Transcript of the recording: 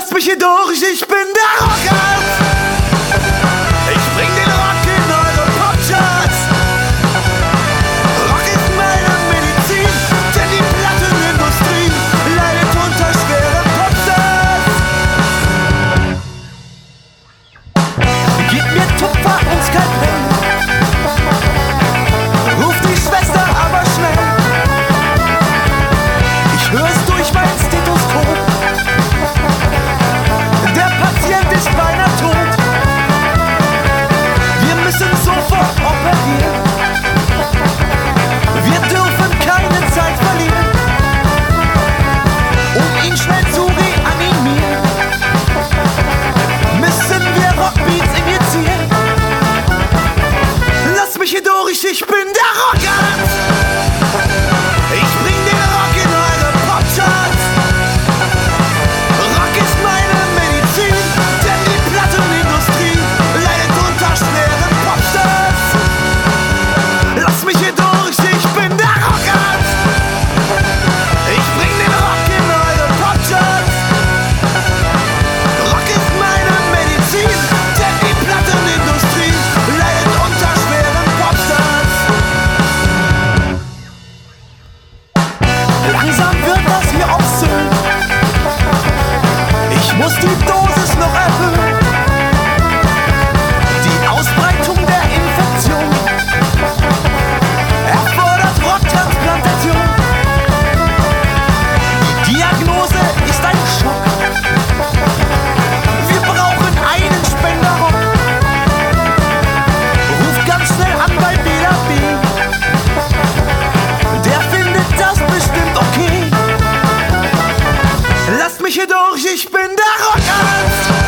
Lasst mich hier durch, ich bin der Rockarzt. Ich bring den Rock in eure Popcharts. Rock ist meine Medizin, denn die Plattenindustrie leidet unter schweren Popstars. Gib mir Tupfer und Skalpell, ruf die Schwester aber schnell. Ich hör's durch mein Stethoskop, der Patient ist beinahe tot. Wir müssen sofort operieren, wir dürfen keine Zeit verlieren, um ihn schnell zu reanimieren. Müssen wir Rockbeats injizieren. Lass mich hier durch, ich bin der Rockarzt. Ich bring den Rock in eure Popcharts. Rock ist meine Medizin, denn die Plattenindustrie leidet unter schweren Popstars. Lass mich hier durch, ich bin der Rockarzt. Ich bring den Rock in eure Popcharts. Rock ist meine Medizin, denn die Plattenindustrie leidet unter schweren Popstars. Langsam wird das hier obszön. Ich muss die Dosis noch erhöhen. Die Ausbreitung der Infektion erfordert Rocktransplantation. Die Diagnose ist ein Schock. Wir brauchen einen Spenderrock. Ruf ganz schnell an bei Bela B. Der findet das bestimmt okay. Lasst mich hier durch, ich bin der Rockarzt.